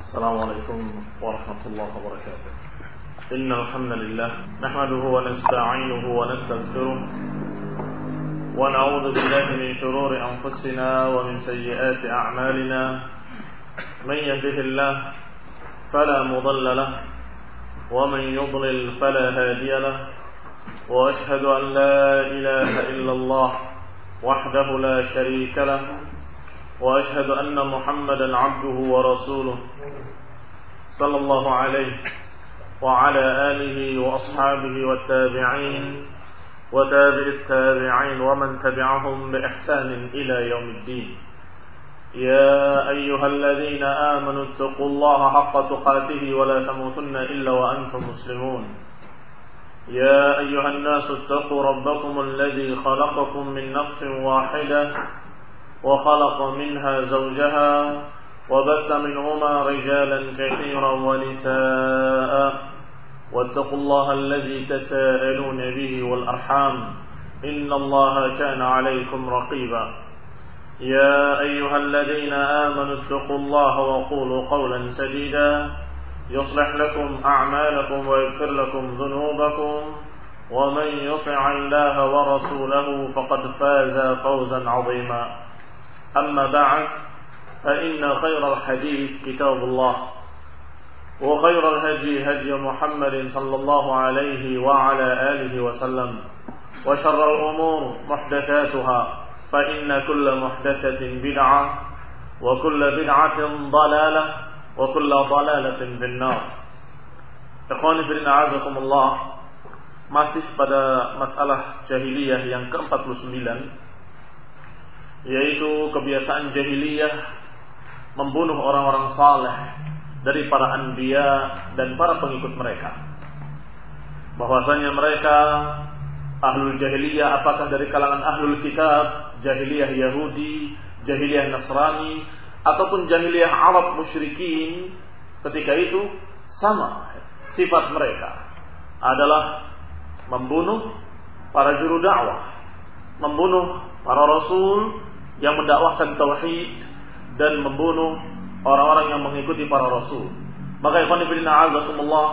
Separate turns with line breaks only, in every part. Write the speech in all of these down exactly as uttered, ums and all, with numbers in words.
السلام عليكم ورحمة الله وبركاته. إن الحمد لله نحمده ونستعينه ونستغفره ونعوذ بالله من شرور أنفسنا ومن سيئات أعمالنا. من يهده الله فلا مضل له ومن يضلل فلا هادي له، وأشهد أن لا إله إلا الله وحده لا شريك له، وأشهد أن محمدا عبده ورسوله صلى الله عليه وعلى آله وأصحابه والتابعين وتابع التابعين ومن تبعهم بإحسان إلى يوم الدين. يا أيها الذين آمنوا اتقوا الله حق تقاته ولا تموتن إلا وأنتم مسلمون. يا أيها الناس اتقوا ربكم الذي خلقكم من نفس واحدة وخلق منها زوجها وبث منهما رجالا كثيرا ونساء، واتقوا الله الذي تساءلون به والأرحام إن الله كان عليكم رقيبا. يا أيها الذين آمنوا اتقوا الله وقولوا قولا سديدا يصلح لكم أعمالكم ويغفر لكم ذنوبكم، ومن يطع الله ورسوله فقد فاز فوزا عظيما. أما بعد، فإن خير الحديث كتاب الله، وخير الهدي هدي محمد صلى الله عليه وعلى آله وسلم، وشر الأمور محدثاتها، فإن كل محدثة بدعة وكل بدعة ضلالة وكل ضلالة في النار. Ikhwani fillah, a'azakumullah. Masih pada masalah jahiliyah yang ke empat puluh sembilan, yaitu kebiasaan jahiliyah membunuh orang-orang saleh dari para anbiya dan para pengikut mereka. Bahwasanya mereka ahlul jahiliyah, apakah dari kalangan ahlul kitab, jahiliyah Yahudi, jahiliyah Nasrani, ataupun jahiliyah Arab musyrikin, ketika itu sama sifat mereka adalah membunuh para juru dakwah, membunuh para rasul yang mendakwahkan tauhid, dan membunuh orang-orang yang mengikuti para rasul. Maka ikhwan fillah, a'azakumullah,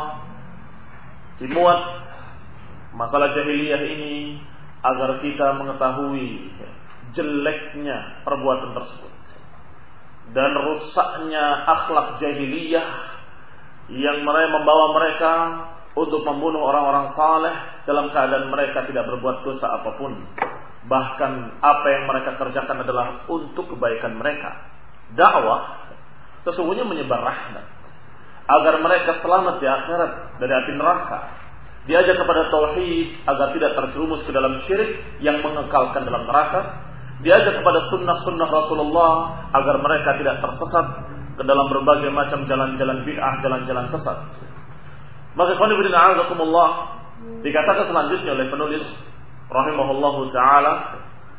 dimuat masalah jahiliyah ini agar kita mengetahui jeleknya perbuatan tersebut dan rusaknya akhlak jahiliyah yang mereka membawa mereka untuk membunuh orang-orang saleh dalam keadaan mereka tidak berbuat dosa apapun. Bahkan apa yang mereka kerjakan adalah untuk kebaikan mereka. Dakwah sesungguhnya menyebar rahmat agar mereka selamat di akhirat dari api neraka. Diajak kepada tauhid agar tidak terjerumus ke dalam syirik yang mengekalkan dalam neraka. Diajak kepada sunnah-sunnah Rasulullah agar mereka tidak tersesat ke dalam berbagai macam jalan-jalan bid'ah, jalan-jalan sesat. Maka qul inna a'udzukumullah, dikatakan selanjutnya oleh penulis rahimahullahu ta'ala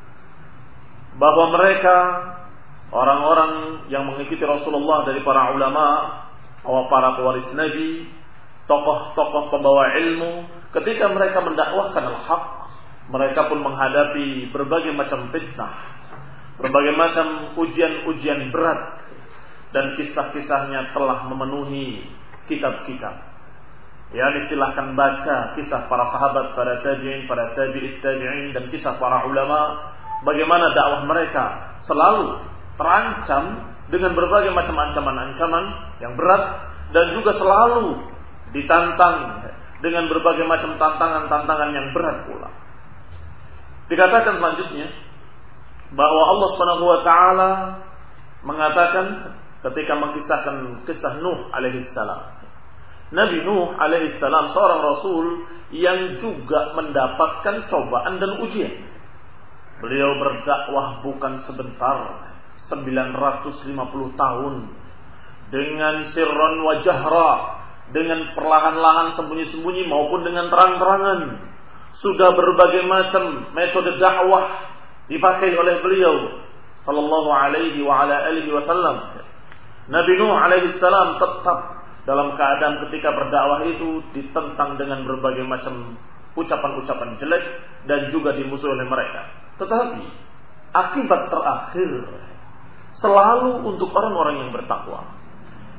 bahwa mereka orang-orang yang mengikuti Rasulullah dari para ulama, para pewaris Nabi, tokoh-tokoh pembawa ilmu, ketika mereka mendakwahkan al-haq, mereka pun menghadapi berbagai macam fitnah, berbagai macam ujian-ujian berat, dan kisah-kisahnya telah memenuhi kitab-kitab. Ya, silahkan baca kisah para sahabat, para tabi'in, para tabi'it tabi'in, dan kisah para ulama, bagaimana dakwah mereka selalu terancam dengan berbagai macam ancaman-ancaman yang berat, dan juga selalu ditantang dengan berbagai macam tantangan-tantangan yang berat pula. Dikatakan selanjutnya bahwa Allah Subhanahu wa taala mengatakan ketika mengisahkan kisah Nuh alaihi salam. Nabi Nuh alaihi salam seorang rasul yang juga mendapatkan cobaan dan ujian. Beliau berdakwah bukan sebentar, sembilan ratus lima puluh tahun, dengan sirran wa jahra, dengan perlahan-lahan sembunyi-sembunyi maupun dengan terang-terangan. Sudah berbagai macam metode dakwah dipakai oleh beliau sallallahu alaihi wa ala alihi wasallam. Nabi Nuh alaihi salam tetap dalam keadaan ketika berdakwah itu ditentang dengan berbagai macam ucapan-ucapan jelek dan juga dimusuhi oleh mereka. Tetapi akibat terakhir selalu untuk orang-orang yang bertakwa,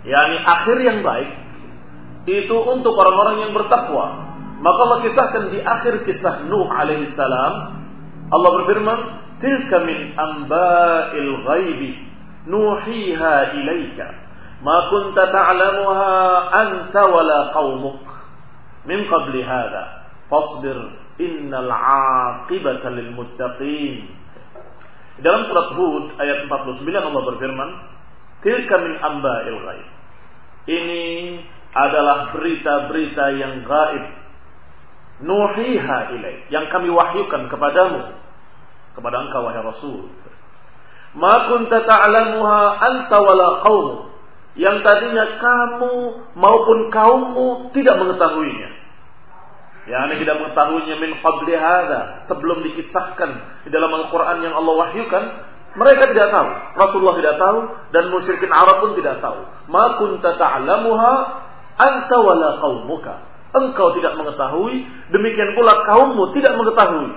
yakni akhir yang baik itu untuk orang-orang yang bertakwa. Maka Allah kisahkan di akhir kisah Nuh alaihi salam, Allah berfirman, "Tilka min amba'il ghaibi nuhiha ilaika ma kunta ta'lamuha anta wala qaumuk min qabli hadha fasbir innal 'aqibata lil muttaqin." Dalam surat Hud ayat empat puluh sembilan Allah berfirman, "Tilka min amba'il ghaib." Ini adalah berita-berita yang gaib. Nuhiha ilaik, yang kami wahyukan kepadamu, kepada engkau wahai Rasul. Ma kunta ta'lamuha anta wala qaum, yang tadinya kamu maupun kaummu tidak mengetahuinya. Yani tidak mengetahuinya min qabli hadza, sebelum dikisahkan di dalam Al-Qur'an yang Allah wahyukan, mereka tidak tahu, Rasulullah tidak tahu, dan musyrikin Arab pun tidak tahu. Ma kunta ta'lamuha anta wala qaumuka, engkau tidak mengetahui, demikian pula kaummu tidak mengetahui.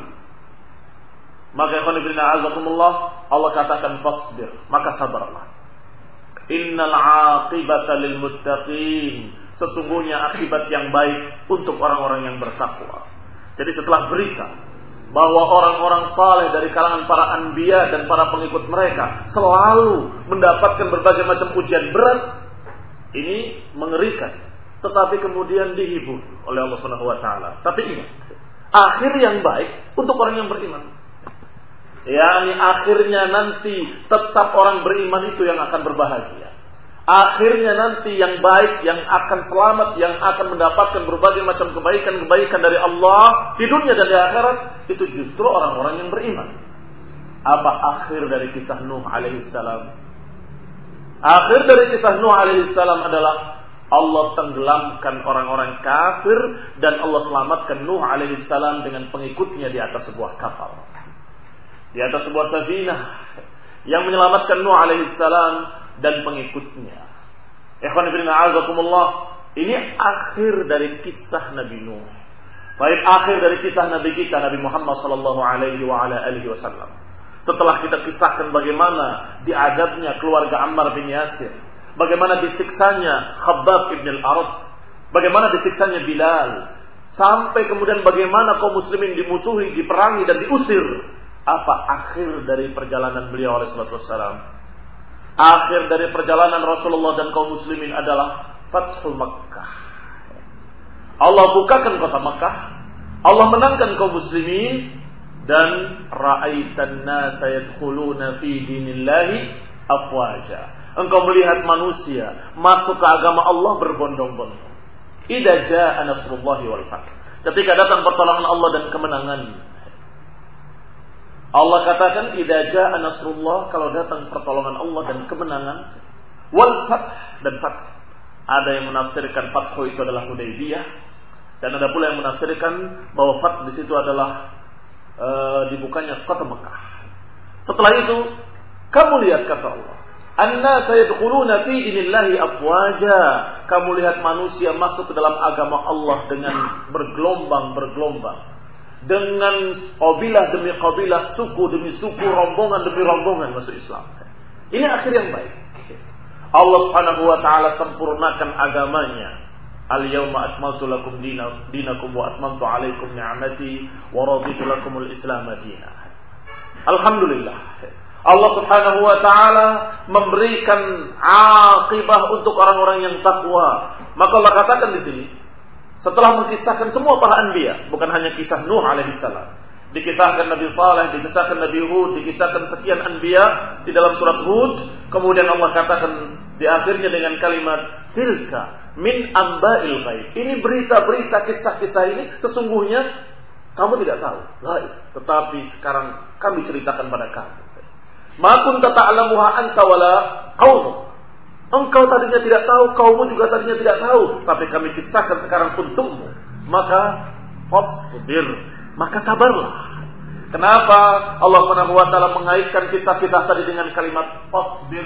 Maka ikhwanifillah azakumullah, Allah katakan fasbir, maka sabarlah. Innal 'aqibata lil muttaqin, sesungguhnya akibat yang baik untuk orang-orang yang bertakwa. Jadi setelah berita bahwa orang-orang saleh dari kalangan para anbiya dan para pengikut mereka selalu mendapatkan berbagai macam ujian berat, ini mengerikan. Tetapi kemudian dihibur oleh Allah Subhanahu wa taala. Tapi ingat, akhir yang baik untuk orang yang beriman. yakni akhirnya nanti tetap orang beriman itu yang akan berbahagia. Akhirnya nanti yang baik, yang akan selamat, yang akan mendapatkan berbagai macam kebaikan-kebaikan dari Allah di dunia dan di akhirat, itu justru orang-orang yang beriman. Apa akhir dari kisah Nuh alaihissalam? Akhir dari kisah Nuh alaihissalam adalah Allah tenggelamkan orang-orang kafir dan Allah selamatkan Nuh alaihissalam dengan pengikutnya di atas sebuah kapal, di atas sebuah safinah yang menyelamatkan Nuh alaihissalam dan pengikutnya. Ikhwan fillah a'azakumullah, ini akhir dari kisah Nabi Nuh. Baik, akhir dari kisah Nabi kita Nabi Muhammad sallallahu alaihi wa ala alihi wasallam. Setelah kita kisahkan bagaimana diadabnya keluarga Ammar bin Yasir, bagaimana disiksanya Khabbab ibn al-Arat, bagaimana disiksanya Bilal, sampai kemudian bagaimana kaum muslimin dimusuhi, diperangi dan diusir. Apa akhir dari perjalanan beliau alaihi salatu wassalam? Akhir dari perjalanan Rasulullah dan kaum muslimin adalah Fathul Makkah. Allah bukakan kota Makkah, Allah menangkan kaum muslimin, dan ra'aitan nasa yadkhuluna fi dinillahi afwaja. Engkau melihat manusia masuk ke agama Allah berbondong-bondong. Idza jaa nasrullahi wal fath. Ketika datang pertolongan Allah dan kemenangan. Allah katakan idza jaa nasrullah, kalau datang pertolongan Allah dan kemenangan, wal fath, dan fath. Ada yang menafsirkan fathu itu adalah Hudaybiyah, dan ada pula yang menafsirkan bahwa fath di situ adalah e, dibukanya kota Mekah. Setelah itu, kamu lihat kata Allah, annasa yadkhuluna fi dinillahi afwaja. Kamu lihat manusia masuk ke dalam agama Allah dengan bergelombang-bergelombang, dengan qabilah demi qabilah, suku demi suku, rombongan demi rombongan masuk Islam. Ini akhir yang baik. Allah Subhanahu wa taala sempurnakan agamanya. Al-yawma akmaltu lakum dinakum wa atmamtu alaikum ni'mati wa raditu lakumul Islam dinan. Alhamdulillah. Allah Subhanahu wa taala memberikan aqibah untuk orang-orang yang takwa. Maka Allah katakan di sini, setelah mengisahkan semua para anbiya, bukan hanya kisah Nuh alaihissalam, dikisahkan Nabi Saleh, dikisahkan Nabi Hud, dikisahkan sekian anbiya di dalam surat Hud, kemudian Allah katakan di akhirnya dengan kalimat tilka min amba'il ghaib. Ini berita-berita, kisah-kisah ini sesungguhnya kamu tidak tahu, ghaib, tetapi sekarang kami ceritakan pada kamu. Ma kunta ta'lamuha anta wala qaumuk. Engkau tadinya tidak tahu, kaummu juga tadinya tidak tahu, tapi kami kisahkan sekarang untukmu. Maka fasbir, maka sabarlah. Kenapa Allah Subhanahu wa taala mengaitkan kisah-kisah tadi dengan kalimat fasbir?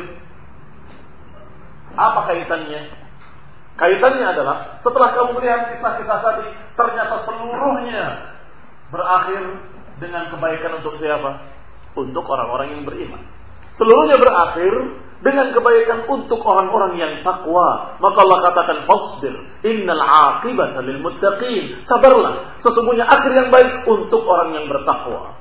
Apa kaitannya? Kaitannya adalah setelah kamu melihat kisah-kisah tadi, ternyata seluruhnya berakhir dengan kebaikan untuk siapa? Untuk orang-orang yang beriman. Seluruhnya berakhir dengan kebaikan untuk orang-orang yang takwa. Maka Allah katakan fasbir innal aqibata lil muttaqin. Sabarlah, sesungguhnya akhir yang baik untuk orang yang bertakwa.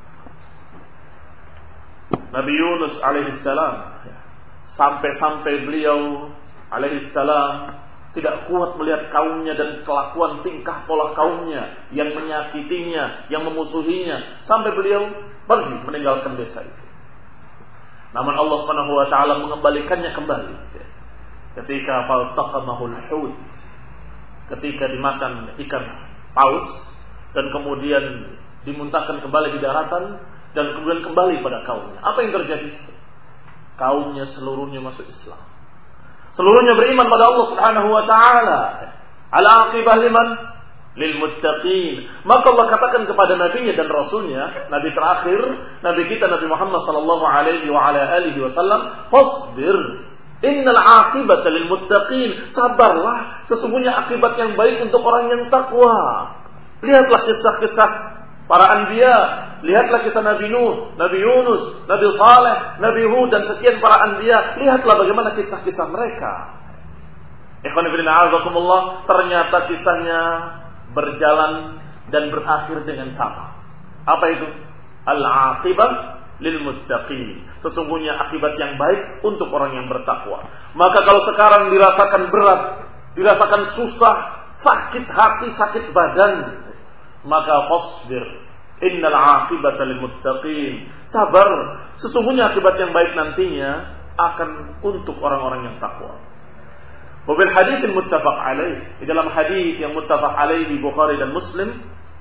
Nabi Yunus alaihissalam, sampai-sampai beliau alaihissalam tidak kuat melihat kaumnya dan kelakuan tingkah pola kaumnya yang menyakitinya, yang memusuhinya, sampai beliau pergi meninggalkan desa itu. Namun Allah Subhanahu wa taala mengembalikannya kembali. Ketika faltaqamahul hut, ketika dimakan ikan paus dan kemudian dimuntahkan kembali di daratan dan kemudian kembali pada kaumnya. Apa yang terjadi? Kaumnya seluruhnya masuk Islam. Seluruhnya beriman pada Allah Subhanahu wa taala. Al-aqibah liman? Lil muttaqin. Maka Allah katakan kepada nabinya dan rasulnya, nabi terakhir, nabi kita Nabi Muhammad sallallahu alaihi wa ala alihi wasallam, fasbir innal aqibata lil muttaqin. Sabarlah, sesungguhnya akibat yang baik untuk orang yang takwa. Lihatlah kisah-kisah para anbiya, lihatlah kisah Nabi Nuh, Nabi Yunus, Nabi Saleh, Nabi Hud dan sekian para anbiya. Lihatlah bagaimana kisah-kisah mereka. Ikhwan fillah a'azakumullah, ternyata kisahnya berjalan dan berakhir dengan sama. Apa itu? Al-aqibah lil muttaqin. Sesungguhnya akibat yang baik untuk orang yang bertakwa. Maka kalau sekarang dirasakan berat, dirasakan susah, sakit hati, sakit badan, maka fasbir innal aqibata lil muttaqin. Sabar, sesungguhnya akibat yang baik nantinya akan untuk orang-orang yang takwa. Wabil hadits muttafaq alaih, di dalam hadis yang muttafaq alaih di Bukhari dan Muslim,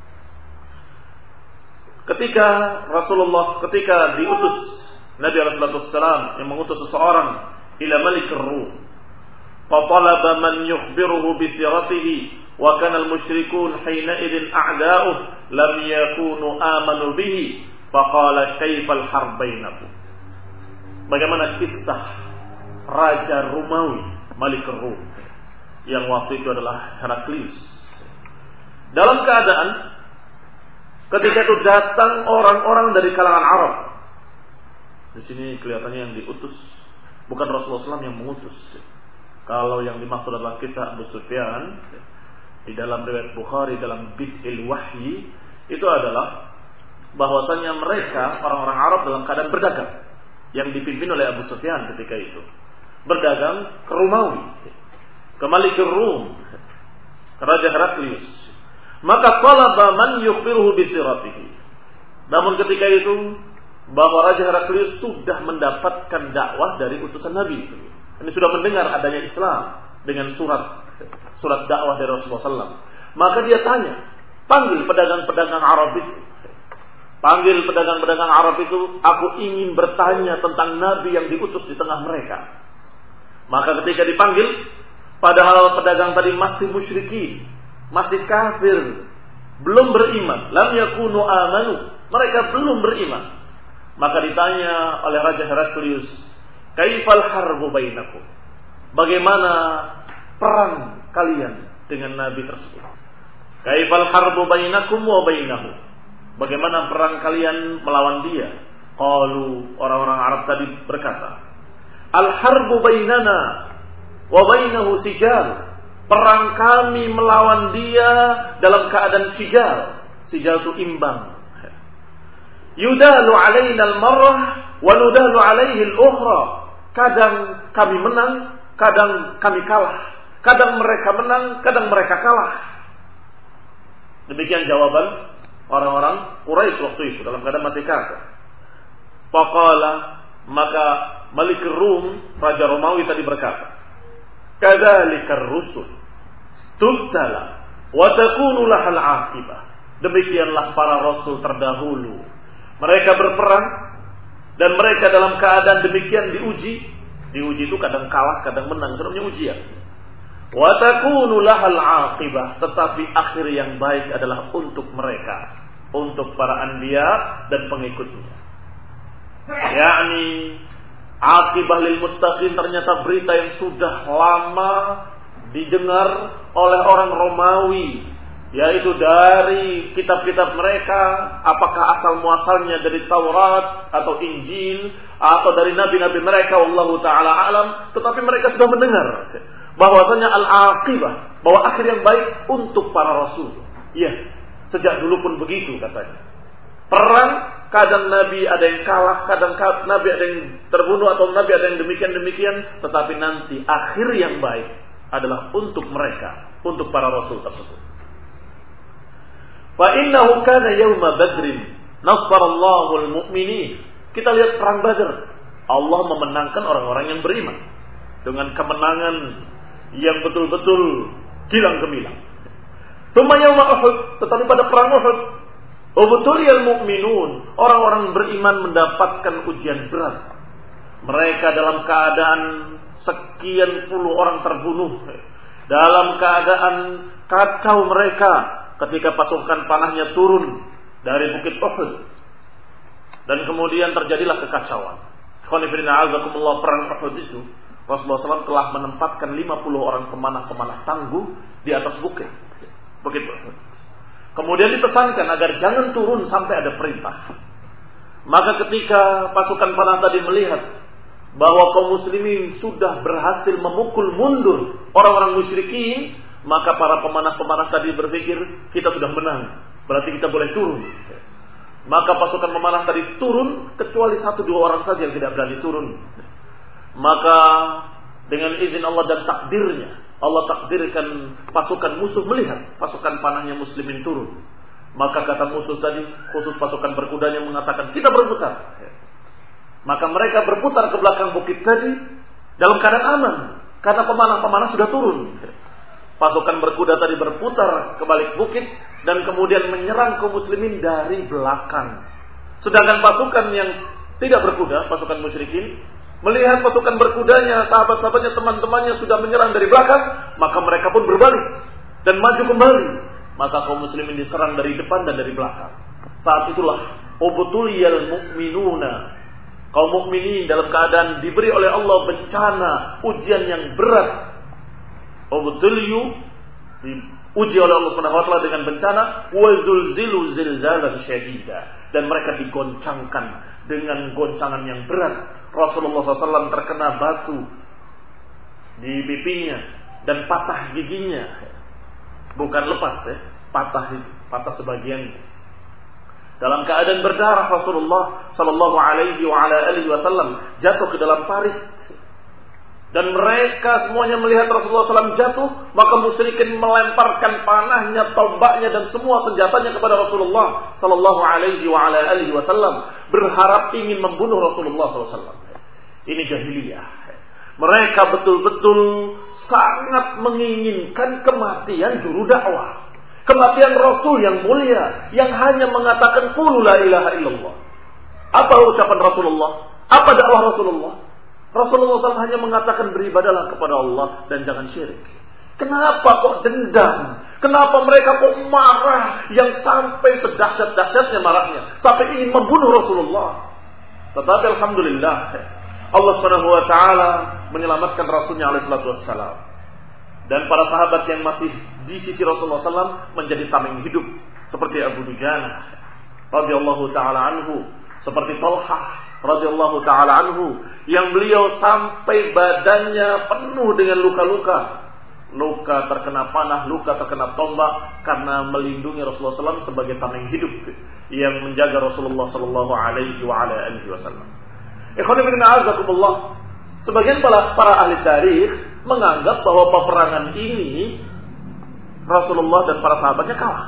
ketika Rasulullah ketika diutus Nabi alaihi wasallam yang mengutus seseorang ila Malik ar-Rum, fa talaba man yukhbiruhu bi siratihi wa kana al-musyrikun hina idin a'da'uh lam yakunu amanu bihi fa qala kaifa al-harb bainakum. Bagaimana kisah Raja Romawi Malik ar-Rum yang waktu itu adalah Heraklius, dalam keadaan ketika itu datang orang-orang dari kalangan Arab. Di sini kelihatannya yang diutus bukan Rasulullah shallallahu alaihi wasallam yang mengutus. Kalau yang dimaksud adalah kisah Abu Sufyan di dalam riwayat Bukhari dalam Bid'il Wahyi, itu adalah bahwasanya mereka orang-orang Arab dalam keadaan berdagang yang dipimpin oleh Abu Sufyan ketika itu. Berdagang ke Romawi, ke Malik ar-Rum, ke Raja Heraklius. Maka talaba man yukhbiruhu bi siratihi. Namun ketika itu bahwa Raja Heraklius sudah mendapatkan dakwah dari utusan Nabi. Ini sudah mendengar adanya Islam dengan surat surat dakwah dari Rasulullah sallallahu alaihi wasallam. Maka dia tanya, panggil pedagang-pedagang Arab itu. Panggil pedagang-pedagang Arab itu, aku ingin bertanya tentang Nabi yang diutus di tengah mereka. Maka ketika dipanggil, padahal pedagang tadi masih musyrikin, masih kafir, belum beriman, lam yakunu amanu, mereka belum beriman. Maka ditanya oleh Raja Heraklius, kaifal harbu bainakum? Bagaimana perang kalian dengan Nabi tersebut? Kaifal harbu bainakum wa bainahu? Bagaimana perang kalian melawan dia? Qalu, orang-orang Arab tadi berkata, al-harbu bainana wa bainahu sijal. Perang kami melawan dia dalam keadaan sijal. Sijal itu imbang. Yudalu alaina al-marrah wa nudalu alaihi al-ukhra. Kadang kami menang, kadang kami kalah. Kadang mereka menang, kadang mereka kalah. Demikian jawaban orang-orang Quraisy waktu itu dalam keadaan masih kafir. Faqala, maka Malik ar-Rum, Raja Romawi tadi berkata, kadzalikar rusul tubtala wa takunu lahal aqibah. Demikianlah para rasul terdahulu. Mereka berperang dan mereka dalam keadaan demikian diuji. Diuji itu kadang kalah, kadang menang, itu namanya ujian. Wa takunu lahal aqibah, tetapi akhir yang baik adalah untuk mereka, untuk para anbiya dan pengikutnya. Yakni aqibah lil muttaqin, ternyata berita yang sudah lama didengar oleh orang Romawi yaitu dari kitab-kitab mereka, apakah asal muasalnya dari Taurat atau Injil atau dari nabi-nabi mereka, wallahu taala alam, tetapi mereka sudah mendengar bahwasanya al-aqibah, bahwa akhir yang baik untuk para rasul. Iya, sejak dulu pun begitu katanya. Perang, kadang nabi ada yang kalah, kadang nabi ada yang terbunuh atau nabi ada yang demikian-demikian, tetapi nanti akhir yang baik adalah untuk mereka, untuk para rasul tersebut. Fa innahu kana yauma badrin nasarallahu al-mu'minin. Kita lihat perang Badar. Allah memenangkan orang-orang yang beriman dengan kemenangan yang betul-betul gilang gemilang. Tsumma yauma Uhud, tetapi pada perang Uhud, ubtuliyal mu'minun, orang-orang beriman mendapatkan ujian berat. Mereka dalam keadaan sekian puluh orang terbunuh, dalam keadaan kacau mereka ketika pasukan panahnya turun dari bukit Uhud, dan kemudian terjadilah kekacauan. Perang Uhud itu Rasulullah shallallahu alaihi wasallam telah menempatkan lima puluh orang pemanah-pemanah tangguh di atas bukit bukit Uhud. Kemudian dipesankan agar jangan turun sampai ada perintah. Maka ketika pasukan panah tadi melihat bahwa kaum muslimin sudah berhasil memukul mundur orang-orang musyrikin, maka para pemanah-pemanah tadi berpikir, kita sudah menang, berarti kita boleh turun. Maka pasukan pemanah tadi turun, kecuali satu dua orang saja yang tidak berani turun. Maka dengan izin Allah dan takdirnya, Allah takdirkan pasukan musuh melihat pasukan panahnya muslimin turun. Maka kata musuh tadi, khusus pasukan berkudanya mengatakan, kita berputar. Maka mereka berputar ke belakang bukit tadi dalam keadaan aman, karena pemanah-pemanah sudah turun. Pasukan berkuda tadi berputar ke balik bukit dan kemudian menyerang kaum muslimin dari belakang. Sedangkan pasukan yang tidak berkuda, pasukan musyrikin, melihat pasukan berkudanya, sahabat-sahabatnya, teman-temannya sudah menyerang dari belakang, maka mereka pun berbalik dan maju kembali. Maka kaum muslimin diserang dari depan dan dari belakang. Saat itulah ubtuliyal mu'minuna, kaum mukminin dalam keadaan diberi oleh Allah bencana, ujian yang berat. Ubtuliyu, diuji oleh Allah Subhanahu wa taala dengan bencana, wa zulzilu zilzalan syadida, dan mereka digoncangkan dengan goncangan yang berat. Rasulullah shallallahu alaihi wasallam terkena batu di pipinya dan patah giginya, bukan lepas ya, patah patah sebagian. Dalam keadaan berdarah, Rasulullah Sallallahu Alaihi Wasallam jatuh ke dalam parit. Dan mereka semuanya melihat Rasulullah shallallahu alaihi wasallam jatuh, maka musyrikin melemparkan panahnya, tombaknya, dan semua senjatanya kepada Rasulullah Sallallahu Alaihi Wasallam, berharap ingin membunuh Rasulullah shallallahu alaihi wasallam. Ini jahiliyah. Mereka betul-betul sangat menginginkan kematian juru dakwah, kematian Rasul yang mulia, yang hanya mengatakan qulu la ilaha illallah. Apa ucapan Rasulullah? Apa dakwah Rasulullah? Rasulullah shallallahu alaihi wasallam hanya mengatakan beribadalah kepada Allah dan jangan syirik. Kenapa kok dendam? Kenapa mereka kok marah yang sampai sedahsyat-dahsyatnya marahnya, sampai ingin membunuh Rasulullah? Tetapi alhamdulillah, Allah Subhanahu wa taala menyelamatkan Rasulnya alaihi salatu wassalam. Dan para sahabat yang masih di sisi Rasulullah shallallahu alaihi wasallam menjadi tameng hidup, seperti Abu Dujana radhiyallahu taala anhu, seperti Talhah radhiyallahu taala anhu, yang beliau sampai badannya penuh dengan luka-luka, luka terkena panah, luka terkena tombak, karena melindungi Rasulullah shallallahu alaihi wasallam sebagai tameng hidup yang menjaga Rasulullah sallallahu alaihi wasallam. Ikhwan fillah azakumullah, sebagian para, para ahli tarikh menganggap bahwa peperangan ini Rasulullah dan para sahabatnya kalah.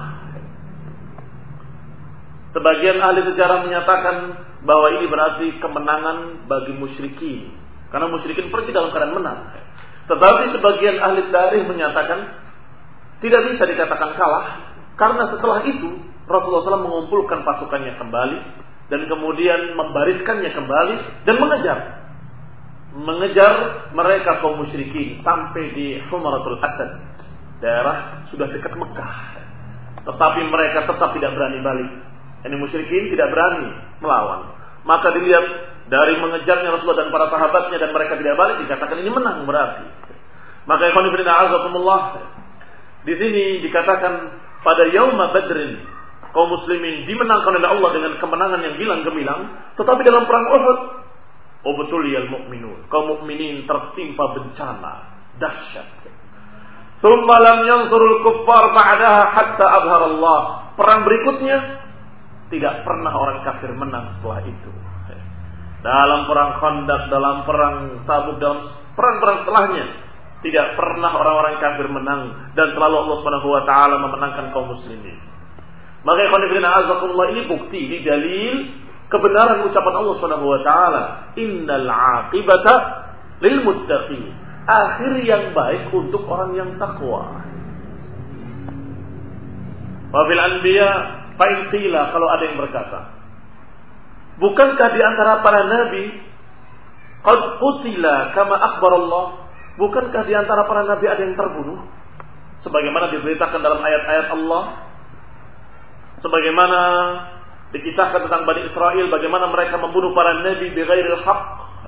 Sebagian ahli sejarah menyatakan bahwa ini berarti kemenangan bagi musyrikin, karena musyrikin pergi dalam keadaan menang. Tetapi sebagian ahli tarikh menyatakan tidak bisa dikatakan kalah, karena setelah itu Rasulullah shallallahu alaihi wasallam mengumpulkan pasukannya kembali dan kemudian membariskannya kembali dan mengejar mengejar mereka kaum musyrikin sampai di Humaratul Asad, daerah sudah dekat Mekah. Tetapi mereka tetap tidak berani balik. Ini musyrikin tidak berani melawan. Maka dilihat dari mengejarnya Rasulullah dan para sahabatnya dan mereka tidak balik, dikatakan ini menang berarti. Maka ikhwan fillah azakumullah, di sini dikatakan pada Yauma Badrin kaum muslimin dimenangkan oleh Allah dengan kemenangan yang gilang gemilang, tetapi dalam perang Uhud, ubtuliyal mu'minun, kaum mukminin tertimpa bencana dahsyat. Tsumma lam yansurul kuffar ba'daha hatta azhar Allah. Perang berikutnya tidak pernah orang kafir menang setelah itu. Dalam perang Khandaq, dalam perang Tabuk, dalam perang-perang setelahnya tidak pernah orang-orang kafir menang, dan selalu Allah Subhanahu wa taala memenangkan kaum muslimin. Maka ikhwan fillah azakumullah, ini bukti, ini dalil kebenaran ucapan Allah Subhanahu wa taala, innal aqibata lil muttaqin. Akhir yang baik untuk orang yang takwa. Wa bil anbiya fa in qila, kalau ada yang berkata, bukankah di antara para nabi qad qutila kama akhbar Allah? Bukankah di antara para nabi ada yang terbunuh sebagaimana diberitakan dalam ayat-ayat Allah? Sebagaimana dikisahkan tentang Bani Israel, bagaimana mereka membunuh para nabi bighairil haqq.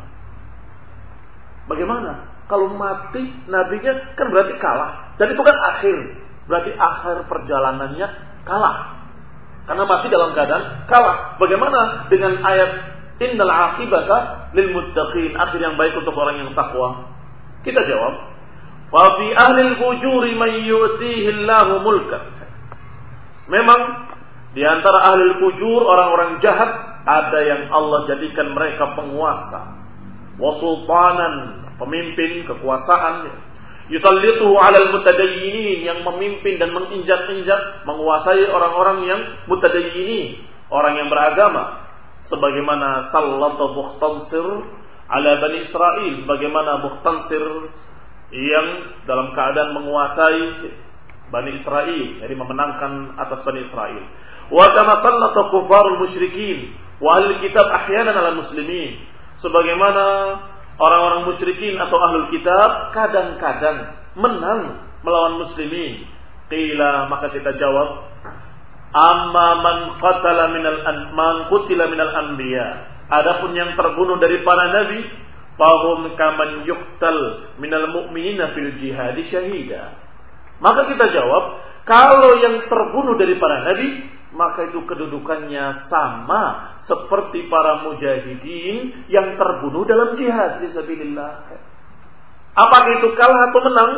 Bagaimana? Kalau mati nabinya kan berarti kalah. Dan itu kan akhir. Berarti akhir perjalanannya kalah. Karena mati dalam keadaan kalah. Bagaimana dengan ayat innal aqibata lil muttaqin, akhir yang baik untuk orang yang takwa? Kita jawab, wa fi ahlil fujuri man yu'tihi Allahu mulkan. Memang di antara ahli fujur, orang-orang jahat, ada yang Allah jadikan mereka penguasa, wa sultanan, pemimpin, kekuasaan. Yusallituhu 'alal mutadayyinin, yang memimpin dan menginjak-injak, menguasai orang-orang yang mutadayyinin, orang yang beragama. Sebagaimana sallata Bukhtansir 'ala Bani Israel, sebagaimana Bukhtansir yang dalam keadaan menguasai Bani Israel, jadi memenangkan atas Bani Israel. Wa kama sallata kufarul musyrikin wa ahlul kitab ahyanan 'alal muslimin, sebagaimana orang-orang musyrikin atau ahlul kitab kadang-kadang menang melawan muslimin. Qila, maka kita jawab, amma man qatala minal man qutila minal anbiya, adapun yang terbunuh dari para nabi, fahum kaman yuqtal minal mu'minina fil jihad syahida. Maka kita jawab, kalau yang terbunuh dari para nabi, maka itu kedudukannya sama seperti para mujahidin yang terbunuh dalam jihad fisabilillah. Apakah itu kalah atau menang?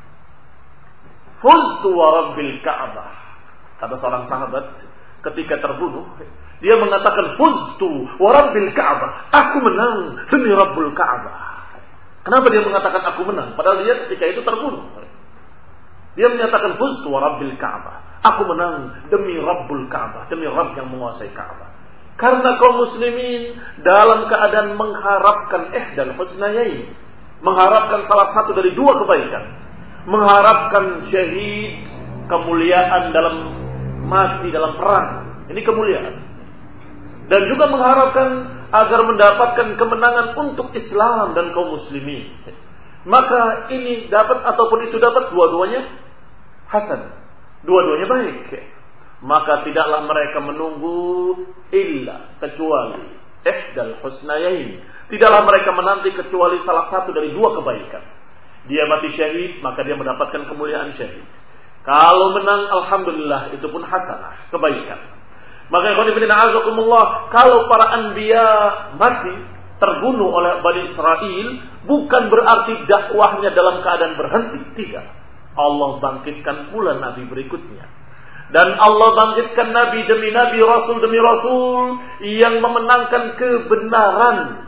Fuztu wa rabbil Ka'bah, kata seorang sahabat ketika terbunuh, dia mengatakan fuztu wa rabbil Ka'bah, aku menang demi Rabbul Ka'bah. Kenapa dia mengatakan aku menang? Padahal dia ketika itu terbunuh. Dia menyatakan fuztu wa rabbil Ka'bah, aku menang demi Rabbul Ka'bah, demi Rabb yang menguasai Ka'bah. Karena kaum muslimin dalam keadaan mengharapkan ihdal husnayain, mengharapkan salah satu dari dua kebaikan, mengharapkan syahid, kemuliaan dalam mati dalam perang, ini kemuliaan, dan juga mengharapkan agar mendapatkan kemenangan untuk Islam dan kaum muslimin. Maka ini dapat ataupun itu dapat, dua-duanya hasan, dua-duanya baik. Maka tidaklah mereka menunggu illa, kecuali ihdal husnayain, tidaklah mereka menanti kecuali salah satu dari dua kebaikan. Dia mati syahid, maka dia mendapatkan kemuliaan syahid. Kalau menang, alhamdulillah, itu pun hasanah, kebaikan. Maka ikhwan fillah azakumullah, kalau para anbiya mati terbunuh oleh Bani Israel, bukan berarti dakwahnya dalam keadaan berhenti, tidak. Allah bangkitkan pula nabi berikutnya. Dan Allah bangkitkan nabi demi nabi, rasul demi rasul yang memenangkan kebenaran.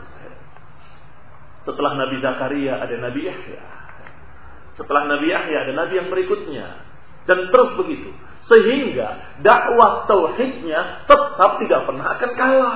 Setelah Nabi Zakaria ada Nabi Yahya. Setelah Nabi Yahya ada nabi yang berikutnya. Dan terus begitu. Sehingga dakwah tauhidnya tetap tidak pernah akan kalah.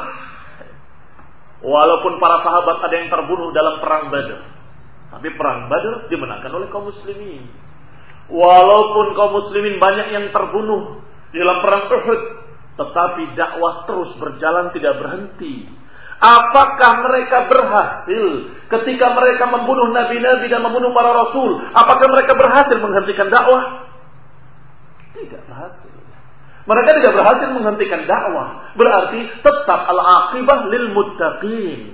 Walaupun para sahabat ada yang terbunuh dalam perang Badar, tapi perang Badar dimenangkan oleh kaum muslimin. Walaupun kaum muslimin banyak yang terbunuh di dalam perang Uhud, tetapi dakwah terus berjalan, tidak berhenti. Apakah mereka berhasil ketika mereka membunuh nabi-nabi dan membunuh para rasul? Apakah mereka berhasil menghentikan dakwah? Tidak berhasil. Mereka tidak berhasil menghentikan dakwah. Berarti tetap al-aqibah lil muttaqin.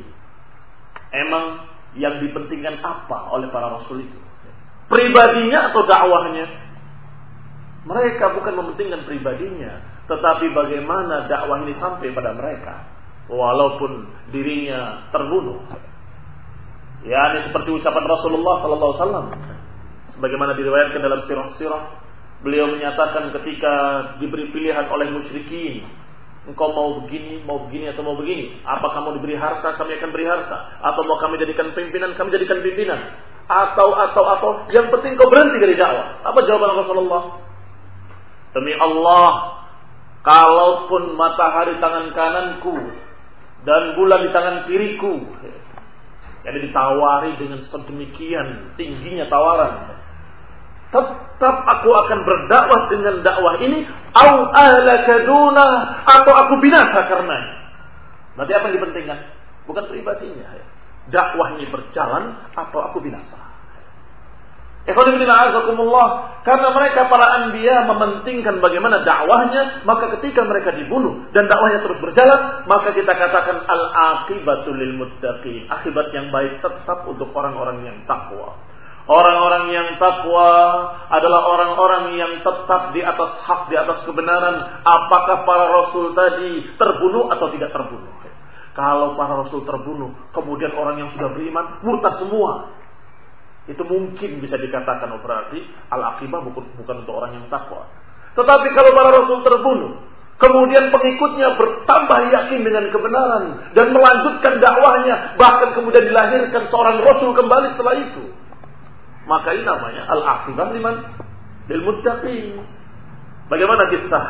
Emang yang dipentingkan apa oleh para rasul itu? Pribadinya atau dakwahnya? Mereka bukan mementingkan pribadinya, tetapi bagaimana dakwah ini sampai pada mereka, walaupun dirinya terbunuh. Ya, ini seperti ucapan Rasulullah sallallahu alaihi wasallam, sebagaimana diriwayatkan dalam sirah-sirah, beliau menyatakan ketika diberi pilihan oleh musyrikin, engkau mau begini, mau begini atau mau begini, apa kamu diberi harta, kami akan beri harta, atau mau kami jadikan pimpinan, kami jadikan pimpinan, atau atau atau yang penting kau berhenti dari dakwah. Apa jawaban Rasulullah? Demi Allah, kalaupun matahari tangan kananku dan bulan di tangan kiriku, jadi ditawari dengan sedemikian tingginya tawaran, tetap aku akan berdakwah dengan dakwah ini, au ahlakaduna, atau aku binasa karenanya. Berarti apa yang dipentingkan? Bukan pribadinya. Dakwah ini berjalan atau aku binasa. Karena mereka para anbiya mementingkan bagaimana dakwahnya, maka ketika mereka dibunuh dan dakwahnya terus berjalan, maka kita katakan al-aqibatul lil muttaqin. Akibat yang baik tetap untuk orang-orang yang takwa. Orang-orang yang takwa adalah orang-orang yang tetap di atas hak, di atas kebenaran. Apakah para rasul tadi terbunuh atau tidak terbunuh? Kalau para rasul terbunuh, kemudian orang yang sudah beriman murtad semua, itu mungkin bisa dikatakan berarti al-aqibah bukan, bukan untuk orang yang takwa. Tetapi kalau para rasul terbunuh, kemudian pengikutnya bertambah yakin dengan kebenaran dan melanjutkan dakwahnya, bahkan kemudian dilahirkan seorang rasul kembali setelah itu, maka ini namanya al-aqibah liman lil muttaqin. Bagaimana kisah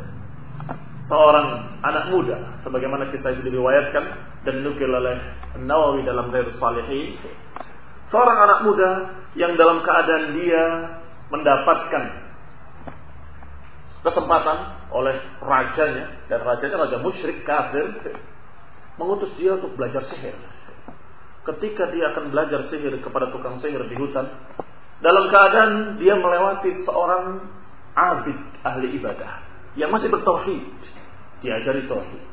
seorang anak muda, sebagaimana kisah itu diriwayatkan dan dinukil oleh Nawawi dalam Riyadhus Shalihin. Seorang anak muda yang dalam keadaan dia mendapatkan kesempatan oleh rajanya, dan rajanya raja musyrik kafir, mengutus dia untuk belajar sihir. Ketika dia akan belajar sihir kepada tukang sihir di hutan, dalam keadaan dia melewati seorang abid ahli ibadah yang masih bertauhid, diajari tauhid.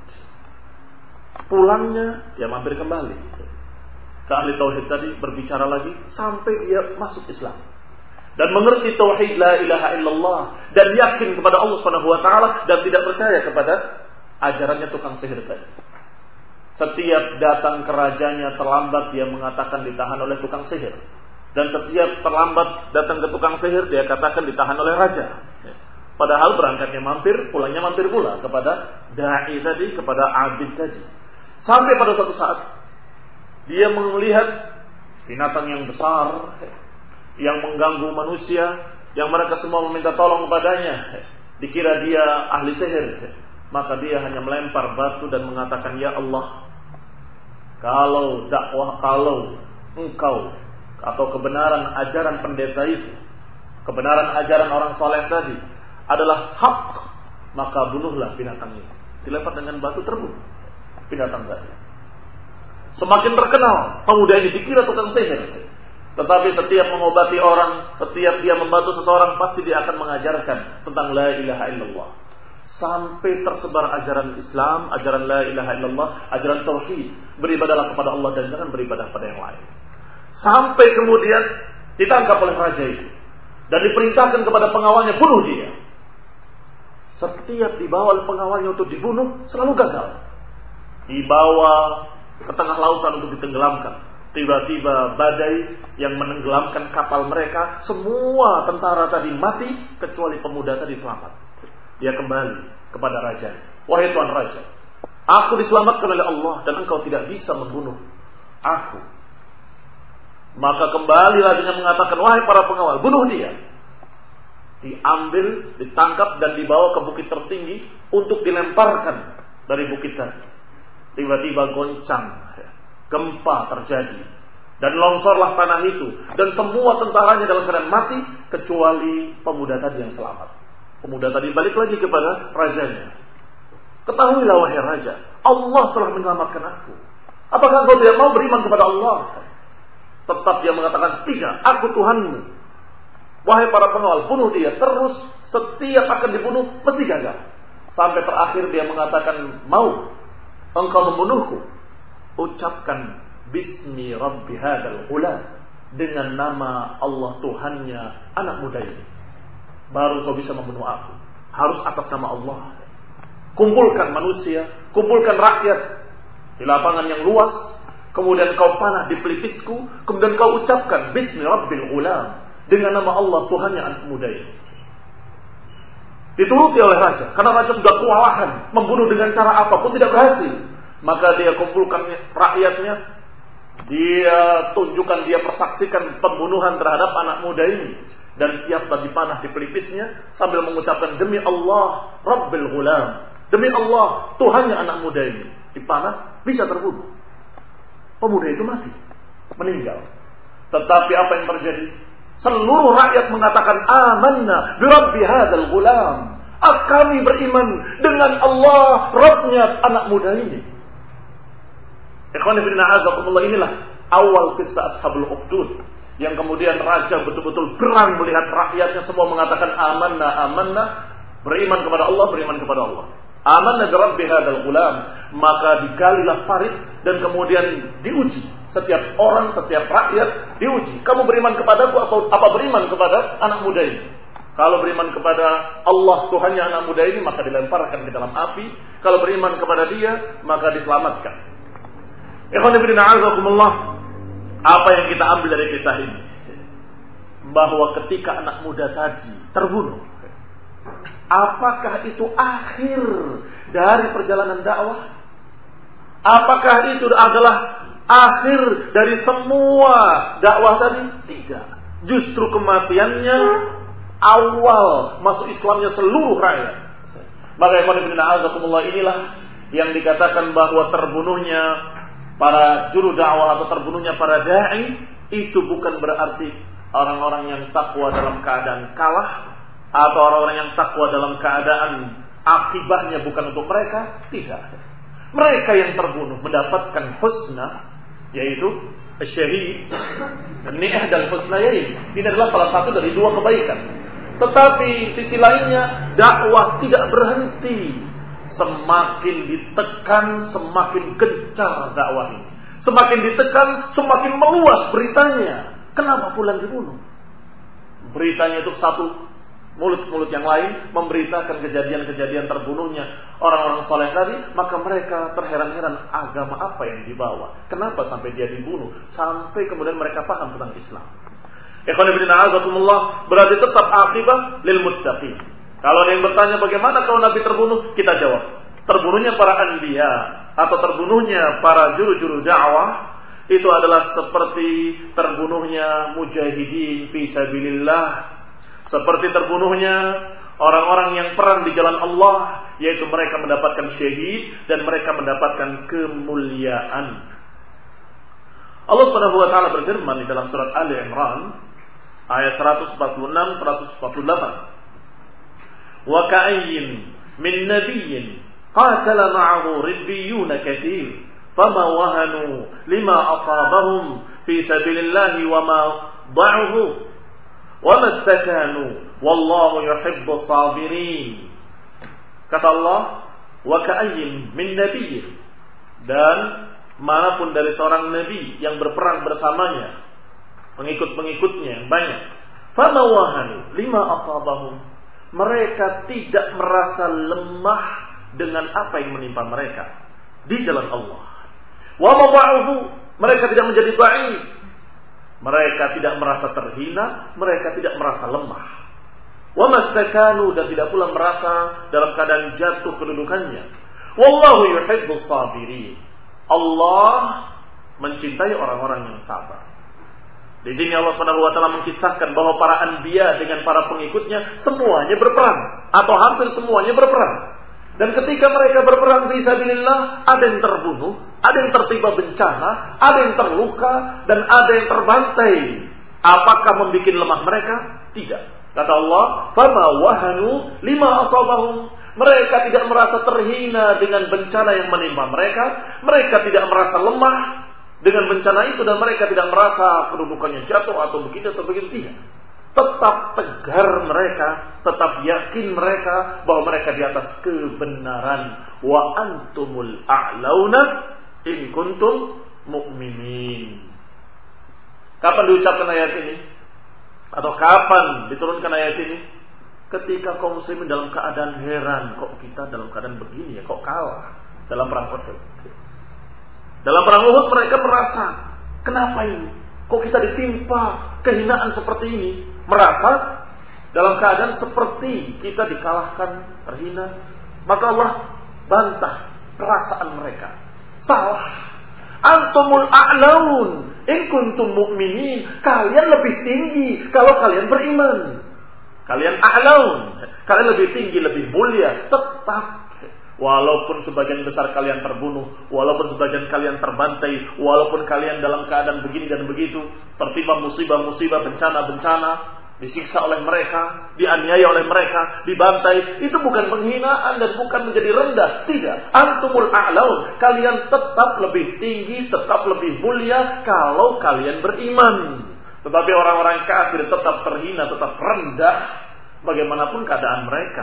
Pulangnya dia mampir kembali ke ahli tauhid tadi, berbicara lagi sampai dia masuk Islam dan mengerti tauhid la ilaha illallah dan yakin kepada Allah Subhanahu wa taala dan tidak percaya kepada ajarannya tukang sihir tadi. Setiap datang ke rajanya terlambat, dia mengatakan ditahan oleh tukang sihir, dan setiap terlambat datang ke tukang sihir, dia katakan ditahan oleh raja. Padahal berangkatnya mampir, pulangnya mampir pula kepada dai tadi, kepada abid tadi. Sampai pada suatu saat dia melihat binatang yang besar yang mengganggu manusia, yang mereka semua meminta tolong kepadanya. Dikira dia ahli sihir, maka dia hanya melempar batu dan mengatakan, ya Allah, kalau dakwah, kalau engkau atau kebenaran ajaran pendeta itu, kebenaran ajaran orang saleh tadi adalah hak, maka bunuhlah binatang ini. Dilempar dengan batu, terbunuh binatang tadi. Semakin terkenal pemuda ini, dikira tukang sihir, tetapi setiap mengobati orang, setiap dia membantu seseorang, pasti dia akan mengajarkan tentang la ilaha illallah. Sampai tersebar ajaran Islam, ajaran la ilaha illallah, ajaran tauhid, beribadahlah kepada Allah dan jangan beribadah pada yang lain. Sampai kemudian ditangkap oleh raja itu dan diperintahkan kepada pengawalnya, bunuh dia. Setiap dibawa oleh pengawalnya untuk dibunuh, selalu gagal. Dibawa ke tengah lautan untuk ditenggelamkan. Tiba-tiba badai yang menenggelamkan kapal mereka, semua tentara tadi mati kecuali pemuda tadi selamat. Dia kembali kepada raja. Wahai tuan raja, aku diselamatkan oleh Allah dan engkau tidak bisa membunuh aku. Maka kembali raja mengatakan, wahai para pengawal, bunuh dia. Diambil, ditangkap dan dibawa ke bukit tertinggi untuk dilemparkan dari bukit tadi. Tiba-tiba goncang, gempa terjadi dan longsorlah tanah itu, dan semua tentaranya dalam keadaan mati kecuali pemuda tadi yang selamat. Pemuda tadi balik lagi kepada rajanya. Ketahuilah wahai raja, Allah telah menyelamatkan aku. Apakah engkau tidak mau beriman kepada Allah? Tetap dia mengatakan, tidak, aku Tuhanmu. Wahai para pengawal, bunuh dia. Terus setiap akan dibunuh mesti gagal. Sampai terakhir dia mengatakan, mau engkau membunuhku, ucapkan bismi rabbi hadzal ghulam, dengan nama Allah Tuhannya anak muda ini. baru kau bisa membunuh aku. Harus atas nama Allah. Kumpulkan manusia, kumpulkan rakyat di lapangan yang luas, kemudian kau panah di pelipisku, kemudian kau ucapkan Bismi Rabbil Ghulam, dengan nama Allah Tuhannya anak muda ini. Dituruti oleh raja, karena raja sudah kewalahan, membunuh dengan cara apapun tidak berhasil. Maka dia kumpulkan rakyatnya, dia tunjukkan, dia persaksikan pembunuhan terhadap anak muda ini, dan siap bagi panah di pelipisnya sambil mengucapkan demi Allah Rabbil Ghulam, demi Allah Tuhannya anak muda ini. Dipanah bisa terbunuh. Pemuda itu mati, meninggal. Tetapi apa yang terjadi? Seluruh rakyat mengatakan amanna bi rabbi hadzal ghulam. Kami beriman dengan Allah, Rabbnya anak muda ini. Ikhwani fillah azakumullah, inilah awal kisah Ashabul Ukhdud, yang kemudian raja betul-betul berang melihat rakyatnya semua mengatakan amanna amanna, beriman kepada Allah, beriman kepada Allah. Amanna bi rabbi hadzal ghulam, maka digalilah parit dan kemudian diuji. Setiap orang, setiap rakyat diuji. Kamu beriman kepadaku atau apa beriman kepada anak muda ini? Kalau beriman kepada Allah Tuhannya anak muda ini, maka dilemparkan ke dalam api. Kalau beriman kepada dia, maka diselamatkan. Ikhwan fillah a'azakumullah, apa yang kita ambil dari kisah ini? Bahwa ketika anak muda tadi terbunuh, apakah itu akhir dari perjalanan dakwah? Apakah itu adalah akhir dari semua dakwah tadi? Tidak. Justru kematiannya awal masuk Islamnya seluruh rakyat. Maka ikhwan fillah a'azakumullah, inilah yang dikatakan bahwa terbunuhnya para juru dakwah atau terbunuhnya para dai itu bukan berarti orang-orang yang takwa dalam keadaan kalah atau orang-orang yang takwa dalam keadaan akibatnya bukan untuk mereka. Tidak. Mereka yang terbunuh mendapatkan husna, yaitu syahid, ni'ah dan husnayain. Ini adalah salah satu dari dua kebaikan. Tetapi sisi lainnya, dakwah tidak berhenti. Semakin ditekan, semakin gencar dakwah ini. Semakin ditekan, semakin meluas beritanya. Kenapa fulan dibunuh? Beritanya itu satu, mulut-mulut yang lain memberitakan kejadian-kejadian terbunuhnya orang-orang soleh tadi, maka mereka terheran-heran agama apa yang dibawa, kenapa sampai dia dibunuh, sampai kemudian mereka paham tentang Islam. Ikhwan fillah a'azakumullah, berarti tetap akibah lil muttaqin. Kalau ada yang bertanya bagaimana kalau Nabi terbunuh, kita jawab, terbunuhnya para anbiya atau terbunuhnya para juru-juru dakwah itu adalah seperti terbunuhnya mujahidin fi sabilillah, seperti terbunuhnya orang-orang yang perang di jalan Allah, yaitu mereka mendapatkan syahid dan mereka mendapatkan kemuliaan. Allah Subhanahu wa taala berfirman di dalam surat Ali Imran ayat seratus empat puluh enam seratus empat puluh delapan. Wa ka'ayyin min nabiyyin qatala ma'ahu ribbiyuna katsir fama wahanu lima asabahum fi sabilillahi wa ma da'uhu wa mastakanu wallahu yuhibbus sabirin. Kata Allah, wa ka'ayyin min nabiyyin, dan manapun dari seorang nabi yang berperang bersamanya, pengikut-pengikutnya yang banyak, fama wahanu lima asabahum, mereka tidak merasa lemah dengan apa yang menimpa mereka di jalan Allah. Wa ma da'uhu, mereka tidak menjadi dhaif. Mereka tidak merasa terhina, mereka tidak merasa lemah. Wa mastakanu, dan tidak pula merasa dalam keadaan jatuh kedudukannya. Wallahu yuhibbus sabirin. Allah mencintai orang-orang yang sabar. Di sini Allah Subhanahu wa taala mengisahkan bahwa para anbiya dengan para pengikutnya semuanya berperang atau hampir semuanya berperang. Dan ketika mereka berperang fi sabilillah, ada yang terbunuh, ada yang tertimpa bencana, ada yang terluka, dan ada yang terbantai. Apakah membuat lemah mereka? Tidak. Kata Allah, fama wahanu lima asabahum. Mereka tidak merasa terhina dengan bencana yang menimpa mereka. Mereka tidak merasa lemah dengan bencana itu, dan mereka tidak merasa kedudukannya jatuh atau begitu atau begitu. Tidak. Tetap tegar mereka, tetap yakin mereka bahwa mereka di atas kebenaran. Wa antumul a'launa in kuntum mu'minin. Kapan diucapkan ayat ini? Atau kapan diturunkan ayat ini? ketika kaum muslimin dalam keadaan heran, kok kita dalam keadaan begini ya, kok kalah dalam perang Uhud. Dalam perang Uhud mereka merasa, kenapa ini? Kok kita ditimpa kehinaan seperti ini? Merasa dalam keadaan seperti kita dikalahkan, terhina. Maka Allah bantah perasaan mereka. Salah. Antumul a'laun in kuntum mu'minin. Kalian lebih tinggi kalau kalian beriman. Kalian a'laun, kalian lebih tinggi, lebih mulia. Tetap, walaupun sebagian besar kalian terbunuh, walaupun sebagian kalian terbantai, walaupun kalian dalam keadaan begini dan begitu, tertimpa musibah-musibah, bencana-bencana, disiksa oleh mereka, dianiaya oleh mereka, dibantai, itu bukan penghinaan dan bukan menjadi rendah. Tidak. Antumul a'laun, kalian tetap lebih tinggi, tetap lebih mulia kalau kalian beriman. Tetapi orang-orang kafir tetap terhina, tetap rendah, bagaimanapun keadaan mereka.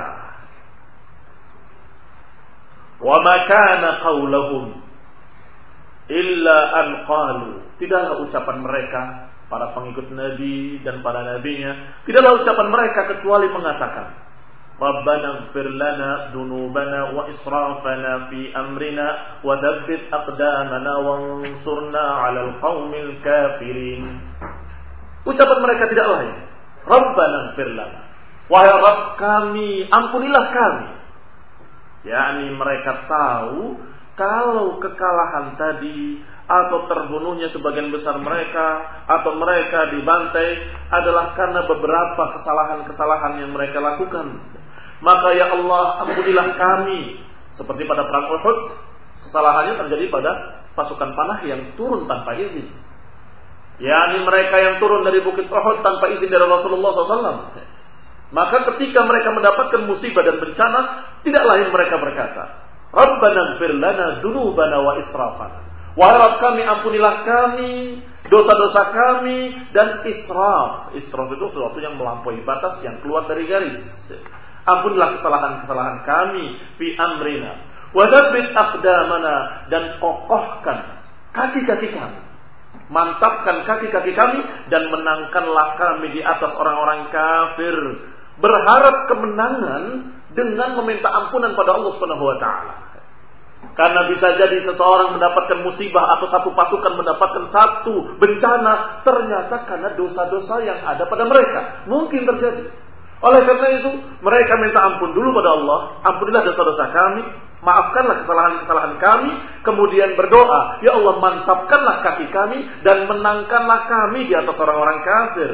Wa ma kana qauluhum illa an qalu. Tidaklah ucapan mereka, para pengikut Nabi dan para nabinya, tidaklah ucapan mereka kecuali mengatakan, Rabbana ighfir lana dhunubana wa israfana fi amrina wa thabbit aqdamana wansurna 'alal qaumil kafirin. Ucapan mereka tidak lain, Rabbana ighfir lana, wahai Rabb kami, ampunilah kami. yakni mereka tahu kalau kekalahan tadi atau terbunuhnya sebagian besar mereka atau mereka dibantai adalah karena beberapa kesalahan-kesalahan yang mereka lakukan. Maka ya Allah, ampunilah kami. Seperti pada perang Uhud, kesalahannya terjadi pada pasukan panah yang turun tanpa izin. yakni mereka yang turun dari bukit Uhud tanpa izin dari Rasulullah shallallahu alaihi wasallam. Maka ketika mereka mendapatkan musibah dan bencana, tidak lain mereka berkata, Rabbana ighfir lana dzunubana wa israfana. Wahai Rabb kami, ampunilah kami dosa-dosa kami dan israf. Israf itu sesuatu yang melampaui batas, yang keluar dari garis. Ampunilah kesalahan-kesalahan kami fi amrina. Wa tsabbit aqdamana, dan kokohkan kaki-kaki kami. Mantapkan kaki-kaki kami dan menangkanlah kami di atas orang-orang kafir. Berharap kemenangan dengan meminta ampunan pada Allah Subhanahu wa taala. Karena bisa jadi seseorang mendapatkan musibah atau satu pasukan mendapatkan satu bencana ternyata karena dosa-dosa yang ada pada mereka. Mungkin terjadi. Oleh karena itu, mereka minta ampun dulu pada Allah. Ampunilah dosa-dosa kami, maafkanlah kesalahan-kesalahan kami, kemudian berdoa, ya Allah, mantapkanlah kaki kami dan menangkanlah kami di atas orang-orang kafir.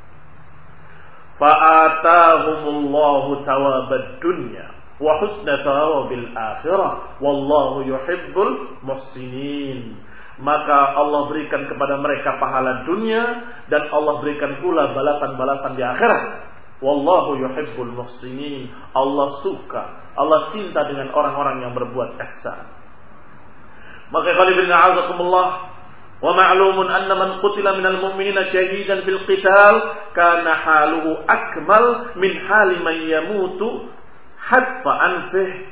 Fa'atahumullahu thawabad dunya wa husna thawabil akhirah wallahu yuhibbul muhsinin. Maka Allah berikan kepada mereka pahala dunia dan Allah berikan pula balasan-balasan di akhirat. Wallahu yuhibbul muhsinin. Allah suka, Allah cinta dengan orang-orang yang berbuat ihsan. Maka khalifin a'azakumullah, wa ma'lumun anna man qutila minal mu'minina syahidan fil qital kana haluhu akmal min hali man yamutu hatta anfih.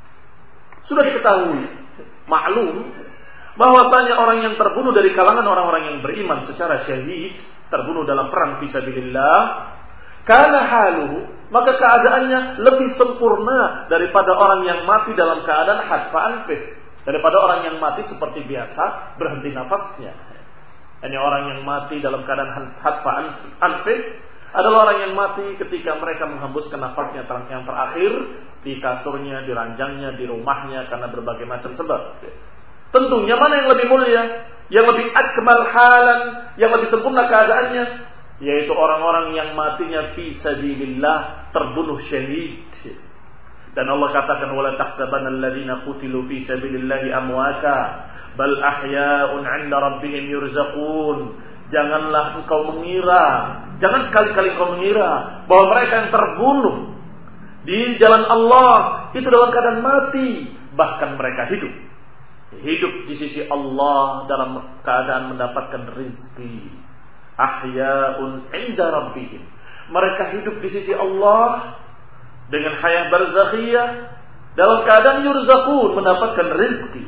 Sudah diketahui, maklum, bahwasanya orang yang terbunuh dari kalangan orang-orang yang beriman secara syahid, terbunuh dalam perang fisabilillah, kana haluhu, maka keadaannya lebih sempurna daripada orang yang mati dalam keadaan hatta anfih, daripada orang yang mati seperti biasa berhenti nafasnya. Ini orang yang mati dalam keadaan hatta anfih adalah orang yang mati ketika mereka menghembuskan nafasnya yang terakhir di kasurnya, di ranjangnya, di rumahnya karena berbagai macam sebab. Tentunya mana yang lebih mulia, yang lebih akmal halan, yang lebih sempurna keadaannya, yaitu orang-orang yang matinya fi sabilillah, terbunuh syahid. Dan Allah katakan, wala tahsabanna alladziina qutilu fi sabilillahi amwata bal ahya'un 'inda rabbihim yurzaqun. Janganlah engkau mengira, jangan sekali-kali engkau mengira bahwa mereka yang terbunuh di jalan Allah itu dalam keadaan mati, bahkan mereka hidup. Hidup di sisi Allah dalam keadaan mendapatkan rizki. Ahya'un 'inda rabbihim. Mereka hidup di sisi Allah dengan hayat barzakhiyah dalam keadaan yurzaqun, mendapatkan rizki.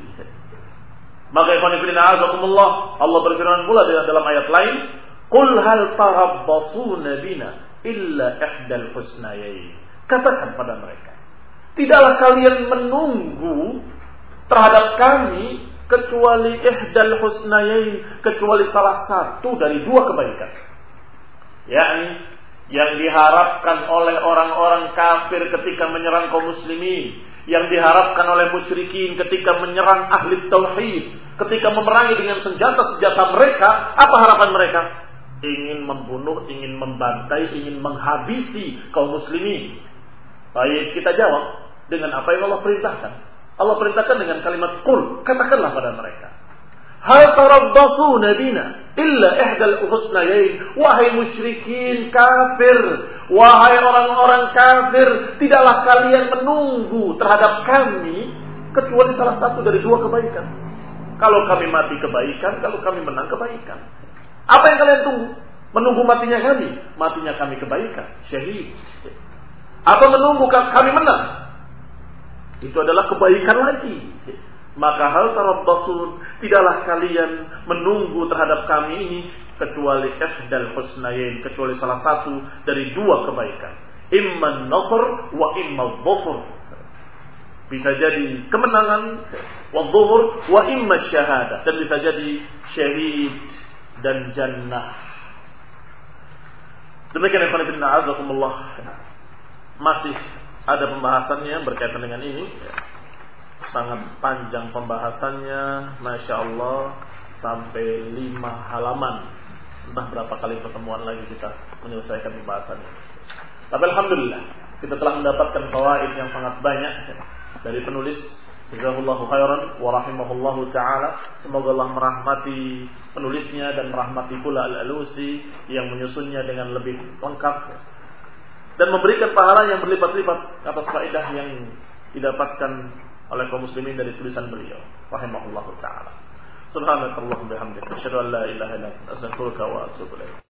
Maka ikhwan fillah azakumullah, Allah berfirman pula dalam ayat lain, qul hal tarabbasuna bina illa ihdal husnayain. Katakan pada mereka, tidaklah kalian menunggu terhadap kami kecuali ihdal husnayain, kecuali salah satu dari dua kebaikan. Yakni yang diharapkan oleh orang-orang kafir ketika menyerang kaum muslimin, yang diharapkan oleh musyrikin ketika menyerang ahli tauhid, ketika memerangi dengan senjata-senjata mereka. Apa harapan mereka? Ingin membunuh, ingin membantai, ingin menghabisi kaum muslimin. Baik, kita jawab dengan apa yang Allah perintahkan. Allah perintahkan dengan kalimat qul, katakanlah pada mereka, hal tarabbasuna bina illa ihdal husnayain. Wahai musyrikin kafir, wahai orang-orang kafir, tidaklah kalian menunggu terhadap kami kecuali salah satu dari dua kebaikan. Kalau kami mati kebaikan, kalau kami menang kebaikan. Apa yang kalian tunggu? Menunggu matinya kami? Matinya kami kebaikan, syahid. Apa menunggu kami menang? Itu adalah kebaikan lagi. Maka hal tarabbasun, tidaklah kalian menunggu terhadap kami ini kecuali ihdal husnayain, kecuali salah satu dari dua kebaikan. Imma nasr wa imma dhufur. Bisa jadi kemenangan, wa dhufur, wa imma syahadah, dan bisa jadi syahid dan jannah. Demikian ikhwan fillah azakumullah. Masih ada pembahasannya berkaitan dengan ini. Sangat panjang pembahasannya, Masya Allah, sampai lima halaman. Entah berapa kali pertemuan lagi kita menyelesaikan pembahasannya. Tapi alhamdulillah, kita telah mendapatkan fawaid yang sangat banyak dari penulis. Jazakallahu khairan wa rahimahullahu ta'ala. Semoga Allah merahmati penulisnya dan merahmati pula Al-Alusi yang menyusunnya dengan lebih lengkap dan memberikan pahala yang berlipat-lipat atas faedah yang didapatkan oleh kaum muslimin dari tulisan beliau rahimahullahu ta'ala. Subhanakallahumma bihamdika asyhadu an la ilaha illa anta astaghfiruka wa atubu ilaik.